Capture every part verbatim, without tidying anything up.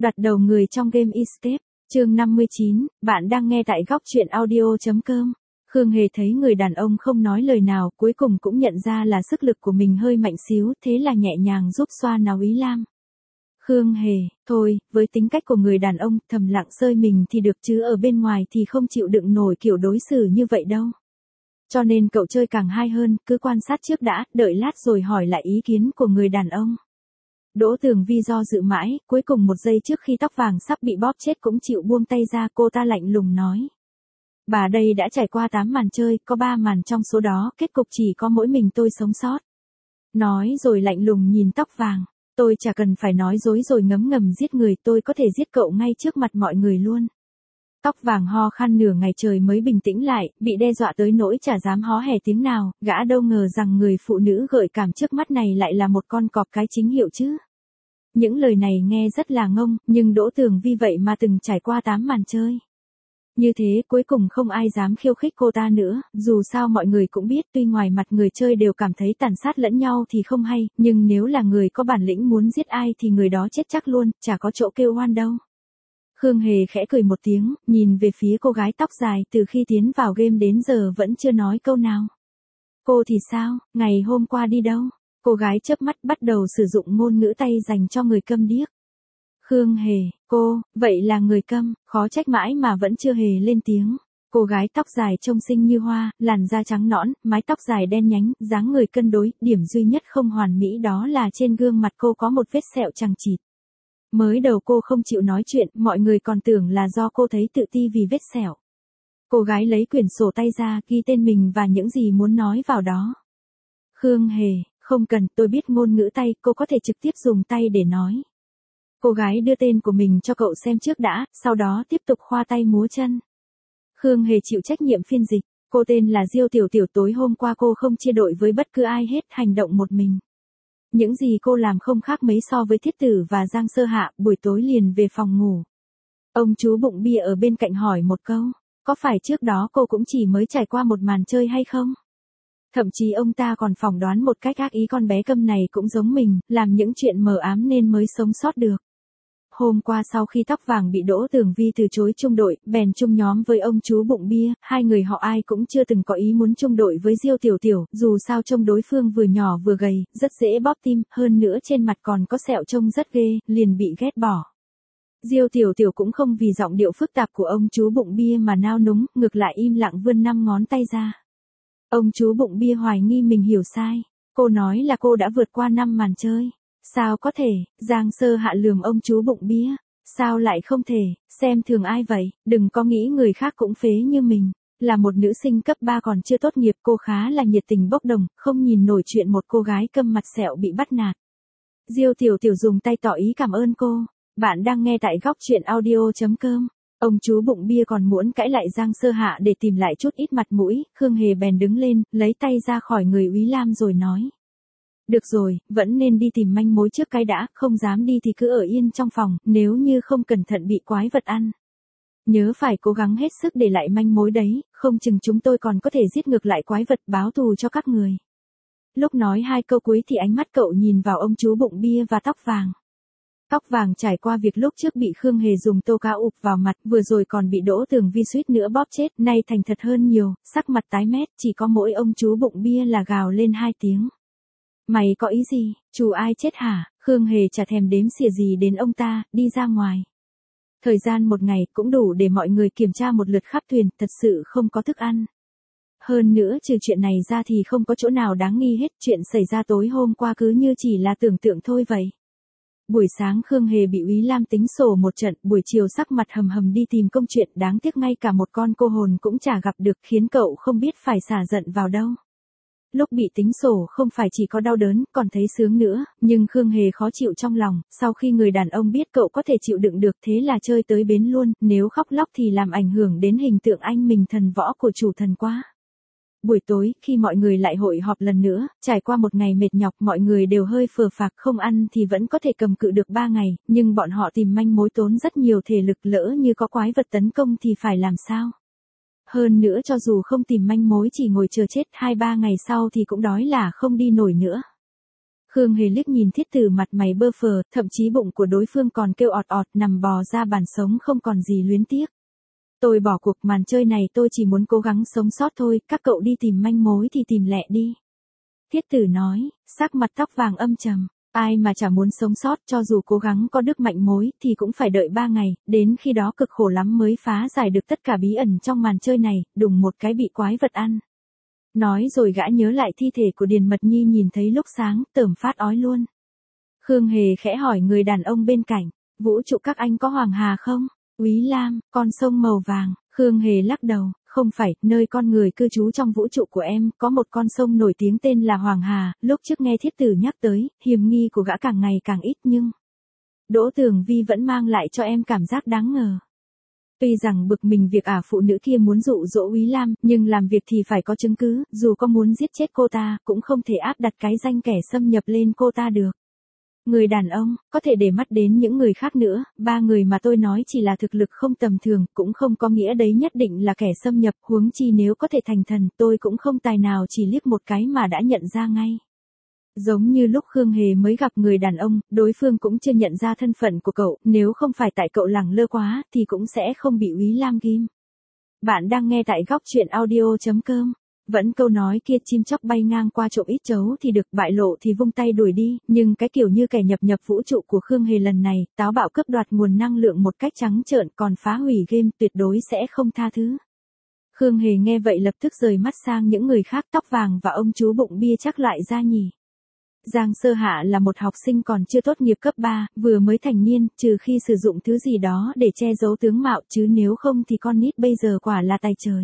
Đoạt đầu người trong game Escape, chương năm mươi chín, bạn đang nghe tại góc truyện audio.com. Khương Hề thấy người đàn ông không nói lời nào, cuối cùng cũng nhận ra là sức lực của mình hơi mạnh xíu, thế là nhẹ nhàng giúp xoa náo Ý Lam. Khương Hề, thôi, với tính cách của người đàn ông, thầm lặng sơi mình thì được chứ ở bên ngoài thì không chịu đựng nổi kiểu đối xử như vậy đâu. Cho nên cậu chơi càng hay hơn, cứ quan sát trước đã, đợi lát rồi hỏi lại ý kiến của người đàn ông. Đỗ Tường Vi do dự mãi, cuối cùng một giây trước khi tóc vàng sắp bị bóp chết cũng chịu buông tay ra, cô ta lạnh lùng nói. Bà đây đã trải qua tám màn chơi, có ba màn trong số đó, kết cục chỉ có mỗi mình tôi sống sót. Nói rồi lạnh lùng nhìn tóc vàng, tôi chả cần phải nói dối rồi ngấm ngầm giết người, tôi có thể giết cậu ngay trước mặt mọi người luôn. Tóc vàng ho khan nửa ngày trời mới bình tĩnh lại, bị đe dọa tới nỗi chả dám hó hé tiếng nào, gã đâu ngờ rằng người phụ nữ gợi cảm trước mắt này lại là một con cọp cái chính hiệu chứ. Những lời này nghe rất là ngông, nhưng Đỗ Tường Vi vậy mà từng trải qua tám màn chơi. Như thế cuối cùng không ai dám khiêu khích cô ta nữa, dù sao mọi người cũng biết tuy ngoài mặt người chơi đều cảm thấy tàn sát lẫn nhau thì không hay, nhưng nếu là người có bản lĩnh muốn giết ai thì người đó chết chắc luôn, chả có chỗ kêu oan đâu. Khương Hề khẽ cười một tiếng, nhìn về phía cô gái tóc dài từ khi tiến vào game đến giờ vẫn chưa nói câu nào. Cô thì sao, ngày hôm qua đi đâu? Cô gái chớp mắt bắt đầu sử dụng ngôn ngữ tay dành cho người câm điếc. Khương Hề, cô, vậy là người câm, khó trách mãi mà vẫn chưa hề lên tiếng. Cô gái tóc dài trông xinh như hoa, làn da trắng nõn, mái tóc dài đen nhánh, dáng người cân đối, điểm duy nhất không hoàn mỹ đó là trên gương mặt cô có một vết sẹo chằng chịt. Mới đầu cô không chịu nói chuyện, mọi người còn tưởng là do cô thấy tự ti vì vết sẹo. Cô gái lấy quyển sổ tay ra, ghi tên mình và những gì muốn nói vào đó. Khương Hề, không cần, tôi biết ngôn ngữ tay, cô có thể trực tiếp dùng tay để nói. Cô gái đưa tên của mình cho cậu xem trước đã, sau đó tiếp tục khoa tay múa chân. Khương Hề chịu trách nhiệm phiên dịch, cô tên là Diêu Tiểu Tiểu, tối hôm qua cô không chia đội với bất cứ ai hết, hành động một mình. Những gì cô làm không khác mấy so với Thiết Tử và Giang Sơ Hạ, buổi tối liền về phòng ngủ. Ông chú bụng bia ở bên cạnh hỏi một câu, có phải trước đó cô cũng chỉ mới trải qua một màn chơi hay không? Thậm chí ông ta còn phỏng đoán một cách ác ý con bé câm này cũng giống mình, làm những chuyện mờ ám nên mới sống sót được. Hôm qua sau khi tóc vàng bị Đỗ Tường Vi từ chối chung đội, bèn chung nhóm với ông chú bụng bia, hai người họ ai cũng chưa từng có ý muốn chung đội với Diêu Tiểu Tiểu, dù sao trông đối phương vừa nhỏ vừa gầy, rất dễ bóp tim, hơn nữa trên mặt còn có sẹo trông rất ghê, liền bị ghét bỏ. Diêu Tiểu Tiểu cũng không vì giọng điệu phức tạp của ông chú bụng bia mà nao núng, ngược lại im lặng vươn năm ngón tay ra. Ông chú bụng bia hoài nghi mình hiểu sai, cô nói là cô đã vượt qua năm màn chơi. Sao có thể, Giang Sơ Hạ lườm ông chú bụng bia, sao lại không thể, xem thường ai vậy, đừng có nghĩ người khác cũng phế như mình, là một nữ sinh cấp ba còn chưa tốt nghiệp, cô khá là nhiệt tình bốc đồng, không nhìn nổi chuyện một cô gái câm mặt sẹo bị bắt nạt. Diêu Tiểu Tiểu dùng tay tỏ ý cảm ơn cô, bạn đang nghe tại góc truyện audio.com. Ông chú bụng bia còn muốn cãi lại Giang Sơ Hạ để tìm lại chút ít mặt mũi, Khương Hề bèn đứng lên, lấy tay ra khỏi người Úy Lam rồi nói. Được rồi, vẫn nên đi tìm manh mối trước cái đã, không dám đi thì cứ ở yên trong phòng, nếu như không cẩn thận bị quái vật ăn. Nhớ phải cố gắng hết sức để lại manh mối đấy, không chừng chúng tôi còn có thể giết ngược lại quái vật báo thù cho các người. Lúc nói hai câu cuối thì ánh mắt cậu nhìn vào ông chú bụng bia và tóc vàng. Tóc vàng trải qua việc lúc trước bị Khương Hề dùng tô cá ụp vào mặt, vừa rồi còn bị Đỗ Tường Vi suýt nữa bóp chết, nay thành thật hơn nhiều, sắc mặt tái mét, chỉ có mỗi ông chú bụng bia là gào lên hai tiếng. Mày có ý gì, chú ai chết hả? Khương Hề chả thèm đếm xỉa gì đến ông ta, đi ra ngoài. Thời gian một ngày cũng đủ để mọi người kiểm tra một lượt khắp thuyền, thật sự không có thức ăn. Hơn nữa trừ chuyện này ra thì không có chỗ nào đáng nghi hết, chuyện xảy ra tối hôm qua cứ như chỉ là tưởng tượng thôi vậy. Buổi sáng Khương Hề bị Úy Lam tính sổ một trận, buổi chiều sắc mặt hầm hầm đi tìm công chuyện, đáng tiếc ngay cả một con cô hồn cũng chả gặp được, khiến cậu không biết phải xả giận vào đâu. Lúc bị tính sổ không phải chỉ có đau đớn, còn thấy sướng nữa, nhưng Khương Hề khó chịu trong lòng, sau khi người đàn ông biết cậu có thể chịu đựng được thế là chơi tới bến luôn, nếu khóc lóc thì làm ảnh hưởng đến hình tượng anh mình thần võ của chủ thần quá. Buổi tối, khi mọi người lại hội họp lần nữa, trải qua một ngày mệt nhọc mọi người đều hơi phờ phạc, không ăn thì vẫn có thể cầm cự được ba ngày, nhưng bọn họ tìm manh mối tốn rất nhiều thể lực, lỡ như có quái vật tấn công thì phải làm sao? Hơn nữa cho dù không tìm manh mối chỉ ngồi chờ chết hai ba ngày sau thì cũng đói là không đi nổi nữa. Khương Hề liếc nhìn thiết tử mặt mày bơ phờ, thậm chí bụng của đối phương còn kêu ọt ọt nằm bò ra bàn sống không còn gì luyến tiếc. Tôi bỏ cuộc màn chơi này, tôi chỉ muốn cố gắng sống sót thôi, các cậu đi tìm manh mối thì tìm lẹ đi. Thiết tử nói, sắc mặt tóc vàng âm trầm. Ai mà chả muốn sống sót, cho dù cố gắng có được mạnh mối thì cũng phải đợi ba ngày, đến khi đó cực khổ lắm mới phá giải được tất cả bí ẩn trong màn chơi này, đùng một cái bị quái vật ăn. Nói rồi gã nhớ lại thi thể của Điền Mật Nhi nhìn thấy lúc sáng, tởm phát ói luôn. Khương Hề khẽ hỏi người đàn ông bên cạnh, vũ trụ các anh có Hoàng Hà không? Úy Lam, con sông màu vàng. Khương Hề lắc đầu, không phải, nơi con người cư trú trong vũ trụ của em, có một con sông nổi tiếng tên là Hoàng Hà, lúc trước nghe thiết tử nhắc tới, hiềm nghi của gã càng ngày càng ít nhưng... Đỗ Tường Vi vẫn mang lại cho em cảm giác đáng ngờ. Tuy rằng bực mình việc ả phụ nữ kia muốn dụ dỗ Úy Lam, nhưng làm việc thì phải có chứng cứ, dù có muốn giết chết cô ta, cũng không thể áp đặt cái danh kẻ xâm nhập lên cô ta được. Người đàn ông, có thể để mắt đến những người khác nữa, ba người mà tôi nói chỉ là thực lực không tầm thường, cũng không có nghĩa đấy nhất định là kẻ xâm nhập, huống chi nếu có thể thành thần, tôi cũng không tài nào chỉ liếc một cái mà đã nhận ra ngay. Giống như lúc Khương Hề mới gặp người đàn ông, đối phương cũng chưa nhận ra thân phận của cậu, nếu không phải tại cậu lẳng lơ quá, thì cũng sẽ không bị Úy Lam ghim. Bạn đang nghe tại góc truyện audio chấm com. Vẫn câu nói kia, chim chóc bay ngang qua trộm ít chấu thì được, bại lộ thì vung tay đuổi đi, nhưng cái kiểu như kẻ nhập nhập vũ trụ của Khương Hề lần này, táo bạo cướp đoạt nguồn năng lượng một cách trắng trợn, còn phá hủy game, tuyệt đối sẽ không tha thứ. Khương Hề nghe vậy lập tức rời mắt sang những người khác, tóc vàng và ông chú bụng bia chắc lại ra nhỉ. Giang Sơ Hạ là một học sinh còn chưa tốt nghiệp cấp ba, vừa mới thành niên, trừ khi sử dụng thứ gì đó để che giấu tướng mạo, chứ nếu không thì con nít bây giờ quả là tài trời.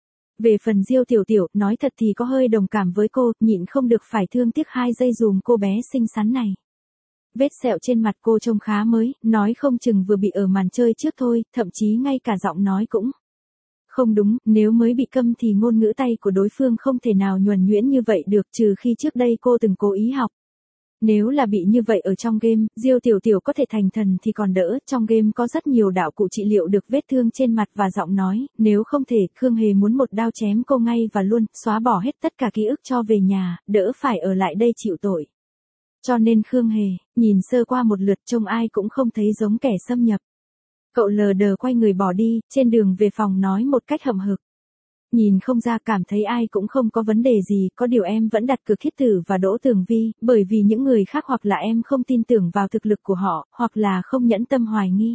Về phần Diêu Tiểu Tiểu, nói thật thì có hơi đồng cảm với cô, nhịn không được phải thương tiếc hai giây dùm cô bé xinh xắn này. Vết sẹo trên mặt cô trông khá mới, nói không chừng vừa bị ở màn chơi trước thôi, thậm chí ngay cả giọng nói cũng không đúng, nếu mới bị câm thì ngôn ngữ tay của đối phương không thể nào nhuần nhuyễn như vậy được, trừ khi trước đây cô từng cố ý học. Nếu là bị như vậy ở trong game, Diêu Tiểu Tiểu có thể thành thần thì còn đỡ, trong game có rất nhiều đạo cụ trị liệu được vết thương trên mặt và giọng nói, nếu không thể, Khương Hề muốn một đao chém cô ngay và luôn, xóa bỏ hết tất cả ký ức cho về nhà, đỡ phải ở lại đây chịu tội. Cho nên Khương Hề, nhìn sơ qua một lượt trông ai cũng không thấy giống kẻ xâm nhập. Cậu lờ đờ quay người bỏ đi, trên đường về phòng nói một cách hậm hực. Nhìn không ra, cảm thấy ai cũng không có vấn đề gì, có điều em vẫn đặt cược thiết tử và Đỗ Tường Vi, bởi vì những người khác hoặc là em không tin tưởng vào thực lực của họ, hoặc là không nhẫn tâm hoài nghi.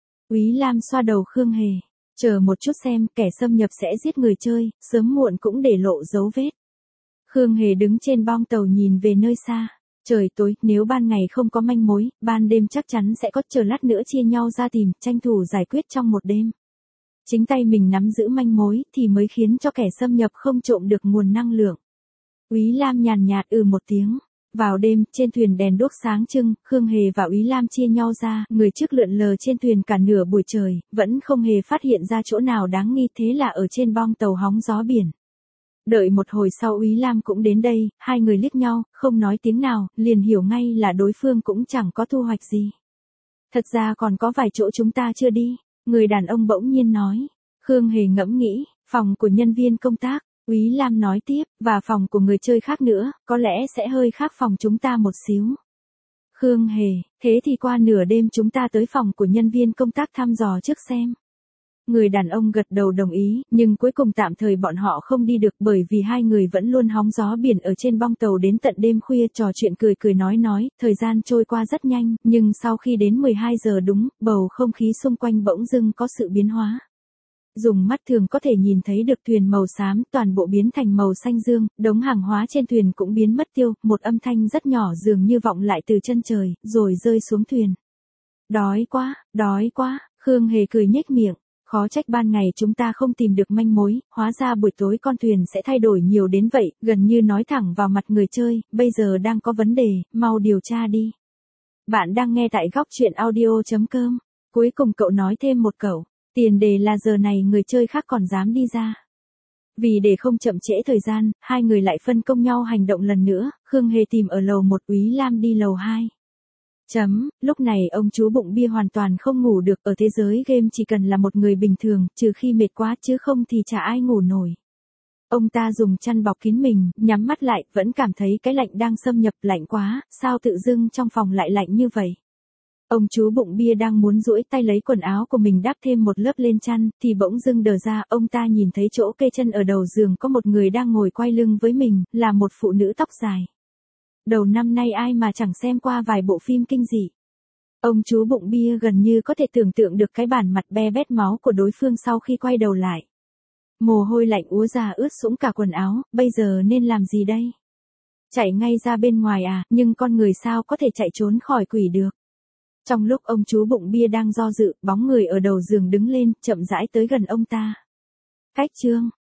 Úy Lam xoa đầu Khương Hề, chờ một chút xem, kẻ xâm nhập sẽ giết người chơi, sớm muộn cũng để lộ dấu vết. Khương Hề đứng trên bong tàu nhìn về nơi xa. Trời tối, nếu ban ngày không có manh mối, ban đêm chắc chắn sẽ có, chờ lát nữa chia nhau ra tìm, tranh thủ giải quyết trong một đêm. Chính tay mình nắm giữ manh mối thì mới khiến cho kẻ xâm nhập không trộm được nguồn năng lượng. Úy Lam nhàn nhạt ừ một tiếng. Vào đêm, trên thuyền đèn đuốc sáng trưng, Khương Hề và Úy Lam chia nhau ra, người trước lượn lờ trên thuyền cả nửa buổi trời, vẫn không hề phát hiện ra chỗ nào đáng nghi, thế là ở trên bong tàu hóng gió biển. Đợi một hồi sau Úy Lam cũng đến đây, hai người liếc nhau, không nói tiếng nào, liền hiểu ngay là đối phương cũng chẳng có thu hoạch gì. Thật ra còn có vài chỗ chúng ta chưa đi, người đàn ông bỗng nhiên nói. Khương Hề ngẫm nghĩ, phòng của nhân viên công tác, Úy Lam nói tiếp, và phòng của người chơi khác nữa, có lẽ sẽ hơi khác phòng chúng ta một xíu. Khương Hề, thế thì qua nửa đêm chúng ta tới phòng của nhân viên công tác thăm dò trước xem. Người đàn ông gật đầu đồng ý, nhưng cuối cùng tạm thời bọn họ không đi được bởi vì hai người vẫn luôn hóng gió biển ở trên bong tàu đến tận đêm khuya, trò chuyện cười cười nói nói, thời gian trôi qua rất nhanh, nhưng sau khi đến mười hai giờ đúng, bầu không khí xung quanh bỗng dưng có sự biến hóa. Dùng mắt thường có thể nhìn thấy được thuyền màu xám, toàn bộ biến thành màu xanh dương, đống hàng hóa trên thuyền cũng biến mất tiêu, một âm thanh rất nhỏ dường như vọng lại từ chân trời, rồi rơi xuống thuyền. Đói quá, đói quá, Khương Hề cười nhếch miệng. Khó trách ban ngày chúng ta không tìm được manh mối, hóa ra buổi tối con thuyền sẽ thay đổi nhiều đến vậy, gần như nói thẳng vào mặt người chơi, bây giờ đang có vấn đề, mau điều tra đi. Bạn đang nghe tại góc truyện audio chấm com. Cuối cùng cậu nói thêm một câu, tiền đề là giờ này người chơi khác còn dám đi ra. Vì để không chậm trễ thời gian, hai người lại phân công nhau hành động lần nữa, Khương Hề tìm ở lầu một, Úy Lam đi lầu hai. Chấm, lúc này ông chú bụng bia hoàn toàn không ngủ được, ở thế giới game chỉ cần là một người bình thường, trừ khi mệt quá chứ không thì chả ai ngủ nổi. Ông ta dùng chăn bọc kín mình, nhắm mắt lại, vẫn cảm thấy cái lạnh đang xâm nhập, lạnh quá, sao tự dưng trong phòng lại lạnh như vậy. Ông chú bụng bia đang muốn duỗi tay lấy quần áo của mình đắp thêm một lớp lên chăn, thì bỗng dưng đờ ra, ông ta nhìn thấy chỗ kê chân ở đầu giường có một người đang ngồi quay lưng với mình, là một phụ nữ tóc dài. Đầu năm nay ai mà chẳng xem qua vài bộ phim kinh dị. Ông chú bụng bia gần như có thể tưởng tượng được cái bản mặt be bét máu của đối phương sau khi quay đầu lại. Mồ hôi lạnh úa ra ướt sũng cả quần áo, bây giờ nên làm gì đây? Chạy ngay ra bên ngoài à, nhưng con người sao có thể chạy trốn khỏi quỷ được? Trong lúc ông chú bụng bia đang do dự, bóng người ở đầu giường đứng lên, chậm rãi tới gần ông ta. Cách chương